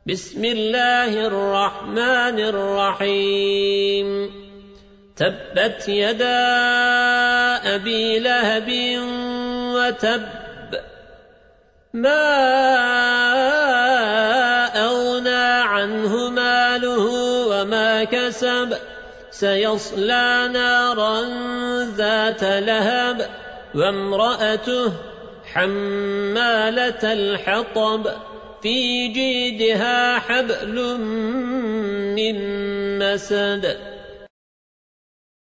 بسم الله الرحمن الرحيم تبت يدا أبي لهب وتب ما أغنى عنه ماله وما كسب سيصلى نارا ذات لهب وامرأته حمالة الحطب في جيدها حبل من مسد